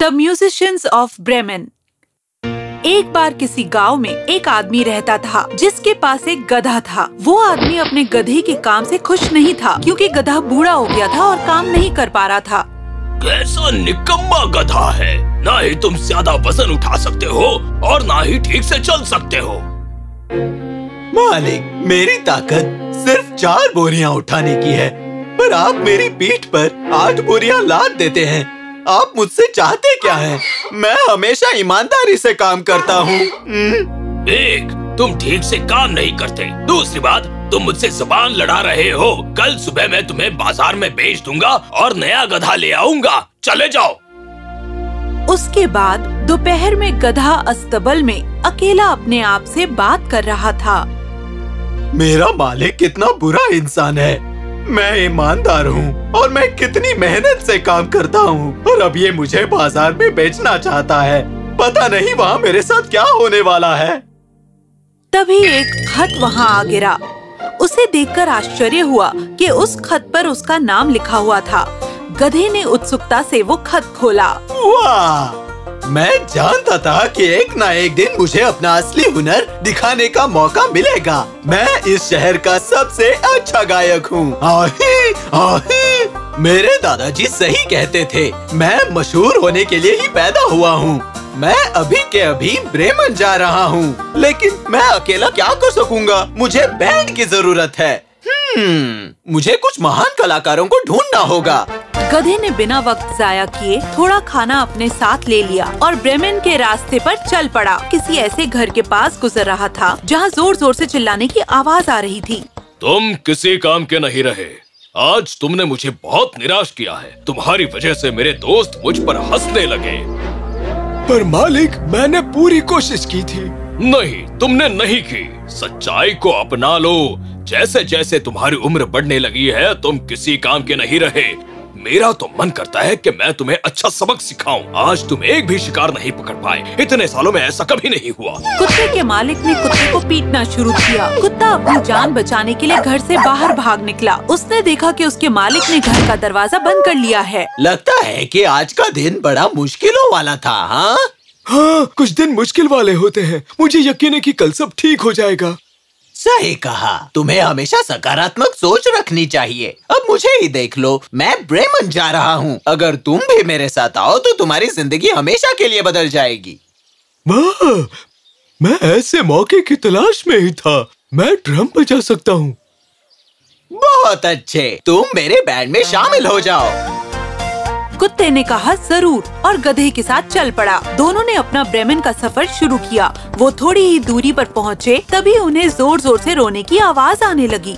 The musicians of Bremen. एक बार किसी गांव में एक आदमी रहता था जिसके पास एक गधा था। वो आदमी अपने गधे के काम से खुश नहीं था क्योंकि गधा बूढ़ा हो गया था और काम नहीं कर पा रहा था। कैसा निकम्मा गधा है, ना ही तुम ज्यादा वजन उठा सकते हो और ना ही ठीक से चल सकते हो। मालिक, मेरी ताकत सिर्फ 4 बोरियां उठाने की है, पर आप मेरी पीठ पर 8 बोरियां लाद देते हैं। आप मुझसे चाहते क्या हैं? मैं हमेशा ईमानदारी से काम करता हूँ। एक, तुम ठीक से काम नहीं करते। दूसरी बात, तुम मुझसे ज़बान लड़ा रहे हो। कल सुबह मैं तुम्हें बाजार में बेच दूंगा और नया गधा ले आऊंगा। चले जाओ। उसके बाद दोपहर में गधा अस्तबल में अकेला अपने आप से बात कर रहा था। मेरा मालिक कितना बुरा इंसान है। मैं ईमानदार हूँ और मैं कितनी मेहनत से काम करता हूँ, और अब ये मुझे बाजार में बेचना चाहता है। पता नहीं वहाँ मेरे साथ क्या होने वाला है। तभी एक खत वहाँ आ गिरा। उसे देखकर आश्चर्य हुआ कि उस खत पर उसका नाम लिखा हुआ था। गधे ने उत्सुकता से वो खत खोला। वाह! मैं जानता था कि एक ना एक दिन मुझे अपना असली हुनर दिखाने का मौका मिलेगा। मैं इस शहर का सबसे अच्छा गायक हूँ। आही, आही। मेरे दादाजी सही कहते थे, मैं मशहूर होने के लिए ही पैदा हुआ हूँ। मैं अभी के अभी ब्रेमन जा रहा हूँ, लेकिन मैं अकेला क्या कर सकूँगा? मुझे बैंड की जरूरत है। मुझे कुछ महान कलाकारों को ढूंढना होगा। गधे ने बिना वक्त जाया किए थोड़ा खाना अपने साथ ले लिया और ब्रेमेन के रास्ते पर चल पड़ा। किसी ऐसे घर के पास गुजर रहा था जहाँ जोर जोर से चिल्लाने की आवाज आ रही थी। तुम किसी काम के नहीं रहे। आज तुमने मुझे बहुत निराश किया है। तुम्हारी वजह से मेरे दोस्त मुझ पर हंसने लगे। पर मालिक, मैंने पूरी कोशिश की थी। नहीं, तुमने नहीं की। सच्चाई को अपना लो। जैसे जैसे तुम्हारी उम्र बढ़ने लगी है, तुम किसी काम के नहीं रहे। मेरा तो मन करता है कि मैं तुम्हें अच्छा सबक सिखाऊं। आज तुम एक भी शिकार नहीं पकड़ पाए। इतने सालों में ऐसा कभी नहीं हुआ। कुत्ते के मालिक ने कुत्ते को पीटना शुरू किया। कुत्ता अपनी जान बचाने के लिए घर से बाहर भाग निकला। उसने देखा कि उसके मालिक ने घर का दरवाजा बंद कर लिया है। लगता है कि आज का दिन बड़ा मुश्किलों वाला था। हाँ, कुछ दिन मुश्किल वाले होते हैं। मुझे यकीन है कि कल सब ठीक हो जाएगा। सही कहा। तुम्हें हमेशा सकारात्मक सोच रखनी चाहिए। अब मुझे ही देख लो, मैं ब्रेमन जा रहा हूँ। अगर तुम भी मेरे साथ आओ तो तुम्हारी जिंदगी हमेशा के लिए बदल जाएगी। वाह! मैं ऐसे मौके की तलाश में ही था। मैं ड्रम बजा सकता हूँ। बहुत अच्छे, तुम मेरे बैंड में शामिल हो जाओ। कुत्ते ने कहा जरूर और गधे के साथ चल पड़ा। दोनों ने अपना ब्रेमेन का सफर शुरू किया। वो थोड़ी ही दूरी पर पहुँचे, तभी उन्हें जोर जोर से रोने की आवाज आने लगी।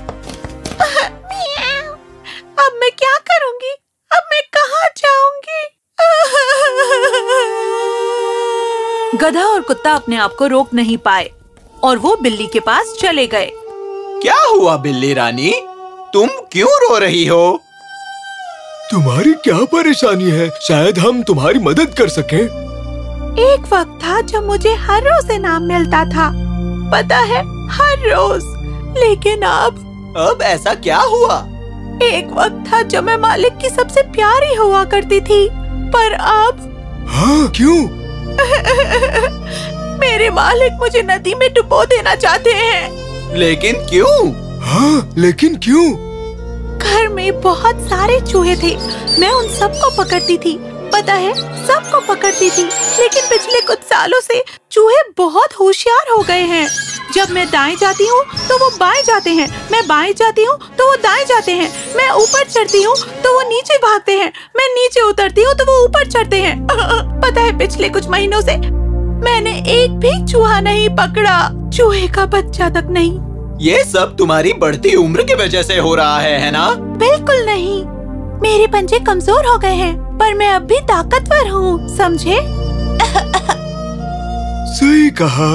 अब मैं क्या करूँगी? अब मैं कहाँ जाऊँगी? गधा और कुत्ता अपने आप को रोक नहीं पाए और वो बिल्ली के पास चले गए। क्या हुआ बिल्ली रानी? तुम क्यों रो रही हो? तुम्हारी क्या परेशानी है? शायद हम तुम्हारी मदद कर सकें। एक वक्त था जब मुझे हर रोज इनाम मिलता था, पता है, हर रोज। लेकिन अब ऐसा क्या हुआ? एक वक्त था जब मैं मालिक की सबसे प्यारी हुआ करती थी, पर अब। हाँ, क्यों? मेरे मालिक मुझे नदी में डुबो देना चाहते हैं। लेकिन क्यों? हाँ, लेकिन क्यों? घर में बहुत सारे चूहे थे। मैं उन सबको पकड़ती थी, पता है, सबको पकड़ती थी। लेकिन पिछले कुछ सालों से चूहे बहुत होशियार हो गए हैं। जब मैं दाएं जाती हूँ तो वो बाएं जाते हैं, मैं बाएं जाती हूँ तो वो दाएं जाते हैं। मैं ऊपर चढ़ती हूँ तो वो नीचे भागते हैं, मैं नीचे उतरती हूँ तो वो ऊपर चढ़ते हैं। पता है, पिछले कुछ महीनों से मैंने एक भी चूहा नहीं पकड़ा, चूहे का बच्चा तक नहीं। ये सब तुम्हारी बढ़ती उम्र की वजह से हो रहा है ना? बिल्कुल नहीं, मेरे पंजे कमजोर हो गए हैं, पर मैं अब भी ताकतवर हूँ, समझे? सही कहा।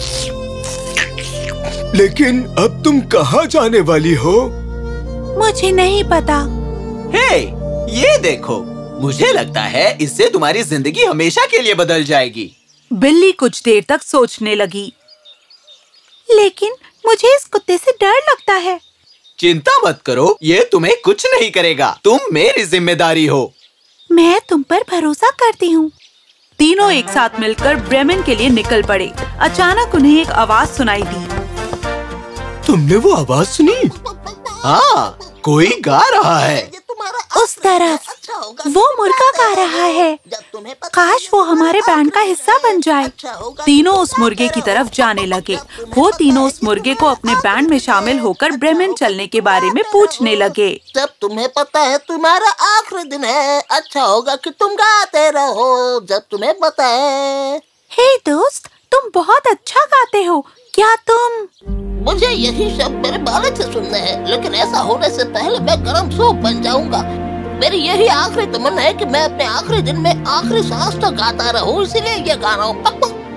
लेकिन अब तुम कहाँ जाने वाली हो? मुझे नहीं पता। हे, ये देखो, मुझे लगता है इससे तुम्हारी जिंदगी हमेशा के लिए बदल जाएगी। बिल्ली कुछ देर तक सोचने लगी। लेकिन मुझे इस कुत्ते से डर लगता है। चिंता मत करो, ये तुम्हें कुछ नहीं करेगा। तुम मेरी जिम्मेदारी हो। मैं तुम पर भरोसा करती हूँ। तीनों एक साथ मिलकर ब्रेमेन के लिए निकल पड़े। अचानक उन्हें एक आवाज सुनाई दी। तुमने वो आवाज सुनी? हाँ, कोई गा रहा है। उस तरफ वो मुर्गा गा रहा है। काश वो हमारे बैंड का हिस्सा बन जाए। तीनों उस मुर्गे की तरफ जाने लगे। वो तीनों उस मुर्गे को अपने बैंड में शामिल होकर ब्रेमेन चलने के बारे में पूछने लगे। जब तुम्हें पता है तुम्हारा आखिरी दिन है, अच्छा होगा कि तुम गाते रहो जब तुम्हें पता है। हे दोस्त, तुम बहुत अच्छा गाते हो। क्या तुम? मुझे यही शब्द मेरे बाले से सुनने हैं, लेकिन ऐसा होने से पहले मैं गरम सूप बन जाऊंगा। मेरी यही आखिरी तमन्ना है कि मैं अपने आखिरी दिन में आखिरी सांस तक गाता रहूं, इसलिए ये गा रहा हूँ।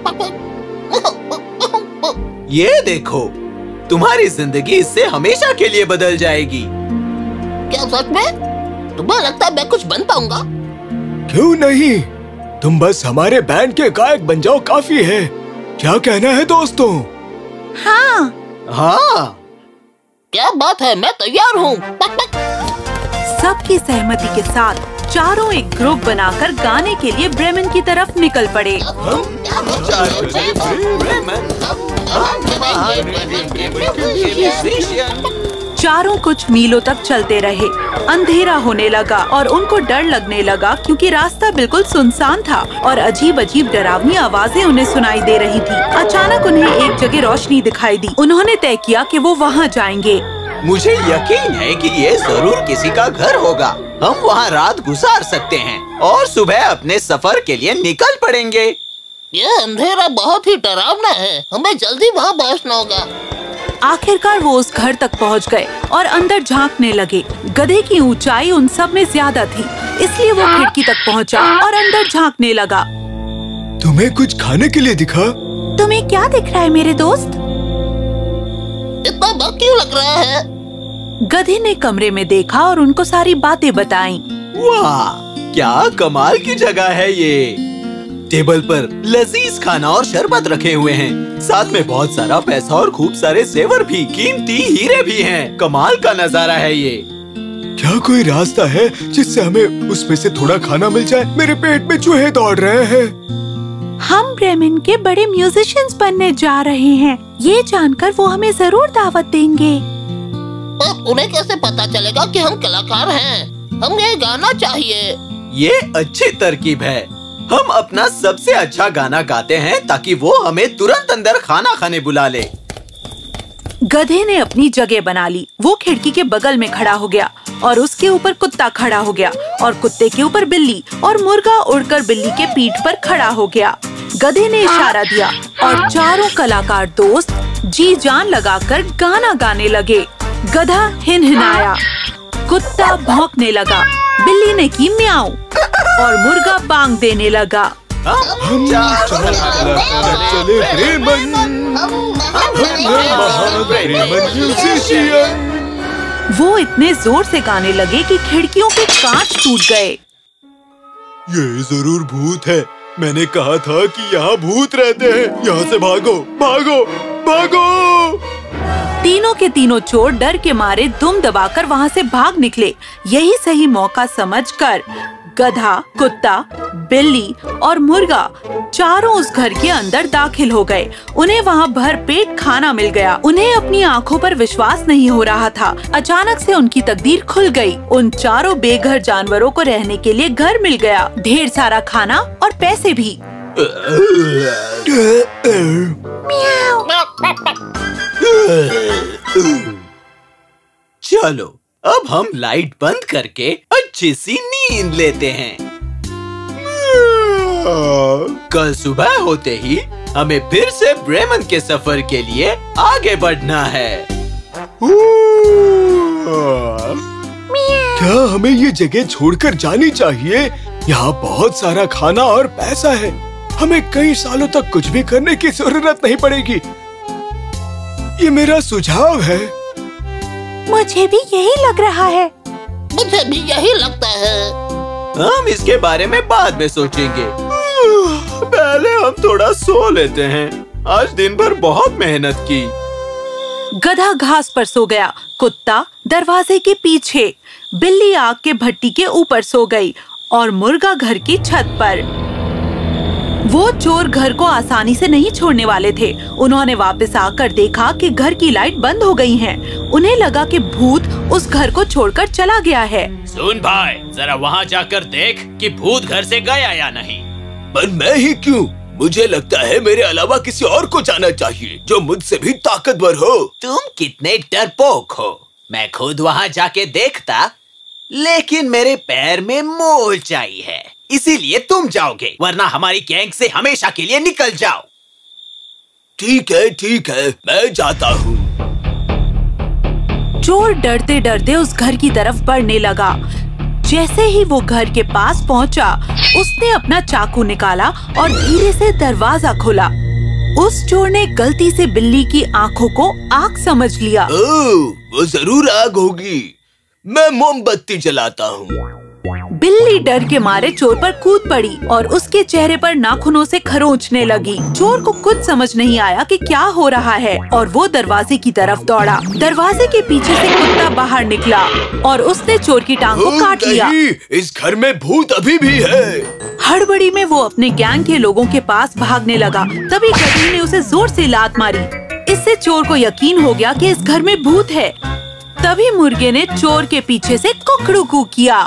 ये देखो, तुम्हारी जिंदगी इससे हमेशा के लिए बदल जाएगी। क्या सच में? तुम्हें लगता है मैं कुछ बन पाऊंगा? क्यों नहीं, तुम बस हमारे बैंड के गायक बन जाओ, काफी है। क्या कहना है दोस्तों? हाँ हाँ, क्या बात है, मैं तैयार हूँ। सबकी सहमति के साथ चारों एक ग्रुप बनाकर गाने के लिए ब्रेमेन की तरफ निकल पड़े। चारों कुछ मीलों तक चलते रहे। अंधेरा होने लगा और उनको डर लगने लगा क्योंकि रास्ता बिल्कुल सुनसान था और अजीब अजीब डरावनी आवाजें उन्हें सुनाई दे रही थी। अचानक उन्हें एक जगह रोशनी दिखाई दी। उन्होंने तय किया कि वो वहाँ जाएंगे। मुझे यकीन है कि ये जरूर किसी का घर होगा। हम वहाँ रात गुजार सकते हैं और सुबह अपने सफर के लिए निकल पड़ेंगे। ये अंधेरा बहुत ही डरावना है, हमें जल्दी वहाँ पहुँचना होगा। आखिरकार वो उस घर तक पहुंच गए और अंदर झांकने लगे। गधे की ऊंचाई उन सब में ज्यादा थी, इसलिए वो खिड़की तक पहुंचा और अंदर झांकने लगा। तुम्हें कुछ खाने के लिए दिखा? तुम्हें क्या दिख रहा है मेरे दोस्त? इतना वक्त क्यों लग रहा है? गधे ने कमरे में देखा और उनको सारी बातें बताईं। वाह, क्या कमाल की जगह है ये। टेबल पर लजीज खाना और शरबत रखे हुए हैं। साथ में बहुत सारा पैसा और खूब सारे जेवर भी, कीमती हीरे भी हैं। कमाल का नजारा है ये। क्या कोई रास्ता है जिससे हमें उसमें से थोड़ा खाना मिल जाए? मेरे पेट में चूहे दौड़ रहे हैं। हम ब्रेमेन के बड़े म्यूजिशियंस बनने जा रहे हैं। ये जानकर वो हमें जरूर दावत देंगे। पर उन्हें कैसे पता चलेगा कि हम कलाकार हैं? हमें गाना चाहिए। ये अच्छी तरकीब है। हम अपना सबसे अच्छा गाना गाते हैं ताकि वो हमें तुरंत अंदर खाना खाने बुला ले। गधे ने अपनी जगह बना ली। वो खिड़की के बगल में खड़ा हो गया और उसके ऊपर कुत्ता खड़ा हो गया और कुत्ते के ऊपर बिल्ली और मुर्गा उड़कर बिल्ली के पीठ पर खड़ा हो गया। गधे ने इशारा दिया और चारों कलाकार दोस्त जी जान लगाकर गाना गाने लगे। गधा हिनहिनाया, कुत्ता भौंकने लगा, बिल्ली ने की म्याऊं और मुर्गा बांग देने लगा। हम चले ब्रेमेन, म्यूजिशियन। वो इतने जोर से गाने लगे कि खिड़कियों के कांच टूट गए। ये जरूर भूत है। मैंने कहा था कि यहाँ भूत रहते हैं। यहाँ से भागो, भागो, भागो। तीनों के तीनों चोर डर के मारे दुम दबाकर वहाँ से भाग निकले। यही सही मौका समझकर गधा, कुत्ता, बिल्ली और मुर्गा चारों उस घर के अंदर दाखिल हो गए। उन्हें वहाँ भरपेट खाना मिल गया। उन्हें अपनी आंखों पर विश्वास नहीं हो रहा था। अचानक से उनकी तकदीर खुल गई। उन चारों बेघर जानवरों को रहने के लिए घर मिल गया, ढेर सारा खाना और पैसे भी। चलो, अब हम लाइट बंद करके अच्छी सी नींद लेते हैं। कल सुबह होते ही हमें फिर से ब्रेमेन के सफर के लिए आगे बढ़ना है। क्या हमें ये जगह छोड़कर जानी चाहिए? यहाँ बहुत सारा खाना और पैसा है। हमें कई सालों तक कुछ भी करने की जरूरत नहीं पड़ेगी। ये मेरा सुझाव है। मुझे भी यही लग रहा है। मुझे भी यही लगता है। हम इसके बारे में बाद में सोचेंगे। पहले हम थोड़ा सो लेते हैं। आज दिन भर बहुत मेहनत की। गधा घास पर सो गया, कुत्ता दरवाजे के पीछे, बिल्ली आग के भट्टी के ऊपर सो गई और मुर्गा घर की छत पर। वो चोर घर को आसानी से नहीं छोड़ने वाले थे। उन्होंने वापस आकर देखा कि घर की लाइट बंद हो गई है। उन्हें लगा कि भूत उस घर को छोड़कर चला गया है। सुन भाई, जरा वहाँ जाकर देख कि भूत घर से गया या नहीं। पर मैं ही क्यों? मुझे लगता है मेरे अलावा किसी और को जाना चाहिए जो मुझसे भी ताकतवर हो। तुम कितने डरपोक हो। मैं खुद वहाँ जाके देखता, लेकिन मेरे पैर में मोलचाई है, इसीलिए तुम जाओगे, वरना हमारी गैंग से हमेशा के लिए निकल जाओ। ठीक है, मैं जाता हूँ। चोर डरते डरते उस घर की तरफ बढ़ने लगा। जैसे ही वो घर के पास पहुंचा, उसने अपना चाकू निकाला और धीरे से दरवाजा खोला। उस चोर ने गलती से बिल्ली की आंखों को आग समझ लिया। ओह, वो जरूर आग होगी। मैं मोमबत्ती जलाता हूँ। बिल्ली डर के मारे चोर पर कूद पड़ी और उसके चेहरे पर नाखूनों से खरोंचने लगी। चोर को कुछ समझ नहीं आया कि क्या हो रहा है और वो दरवाजे की तरफ दौड़ा। दरवाजे के पीछे से कुत्ता बाहर निकला और उसने चोर की टांग को काट लिया। इस घर में भूत अभी भी है। हड़बड़ी में वो अपने गैंग के लोगों के पास भागने लगा। तभी गधे ने उसे जोर से लात मारी। इससे चोर को यकीन हो गया कि इस घर में भूत है। तभी मुर्गे ने चोर के पीछे से कुकड़ू किया।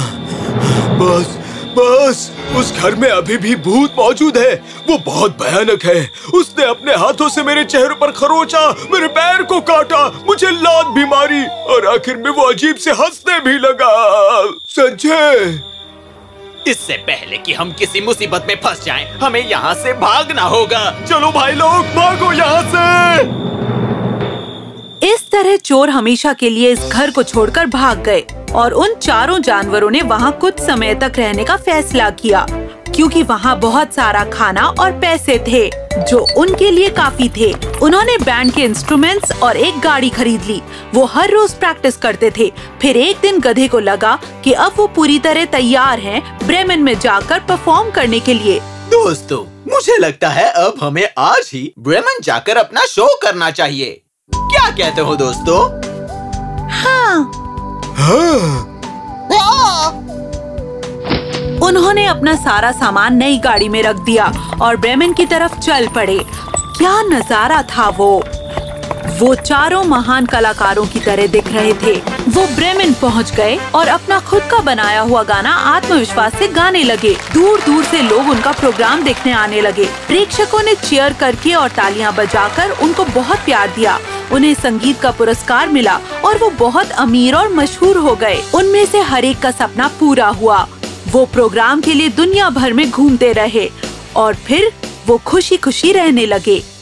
बस, उस घर में अभी भी भूत मौजूद है। वो बहुत भयानक है। उसने अपने हाथों से मेरे चेहरे पर खरोचा, मेरे पैर को काटा, मुझे लात भी मारी और आखिर में वो अजीब से हंसने भी लगा। संजय, इससे पहले कि हम किसी मुसीबत में फंस जाएं, हमें यहाँ से भागना होगा। चलो भाई लोग, भागो यहाँ से। इस तरह चोर हमेशा के लिए इस घर को छोड़कर भाग गए और उन चारों जानवरों ने वहाँ कुछ समय तक रहने का फैसला किया, क्योंकि वहाँ बहुत सारा खाना और पैसे थे जो उनके लिए काफी थे। उन्होंने बैंड के इंस्ट्रूमेंट्स और एक गाड़ी खरीद ली। वो हर रोज प्रैक्टिस करते थे। फिर एक दिन गधे को लगा कि अब वो पूरी तरह तैयार हैं ब्रेमेन में जाकर परफॉर्म करने के लिए। दोस्तों, मुझे लगता है अब हमें आज ही ब्रेमेन जाकर अपना शो करना चाहिए। क्या कहते हो दोस्तों? हाँ। उन्होंने अपना सारा सामान नई गाड़ी में रख दिया और ब्रेमेन की तरफ चल पड़े। क्या नजारा था वो चारों महान कलाकारों की तरह दिख रहे थे। वो ब्रेमेन पहुंच गए और अपना खुद का बनाया हुआ गाना आत्मविश्वास से गाने लगे। दूर दूर से लोग उनका प्रोग्राम देखने आने लगे। प्रेक्षकों ने चीयर करके और तालियां बजाकर उनको बहुत प्यार दिया। उन्हें संगीत का पुरस्कार मिला और वो बहुत अमीर और मशहूर हो गए। उनमें से हर एक का सपना पूरा हुआ। वो प्रोग्राम के लिए दुनिया भर में घूमते रहे और फिर वो खुशी खुशी रहने लगे।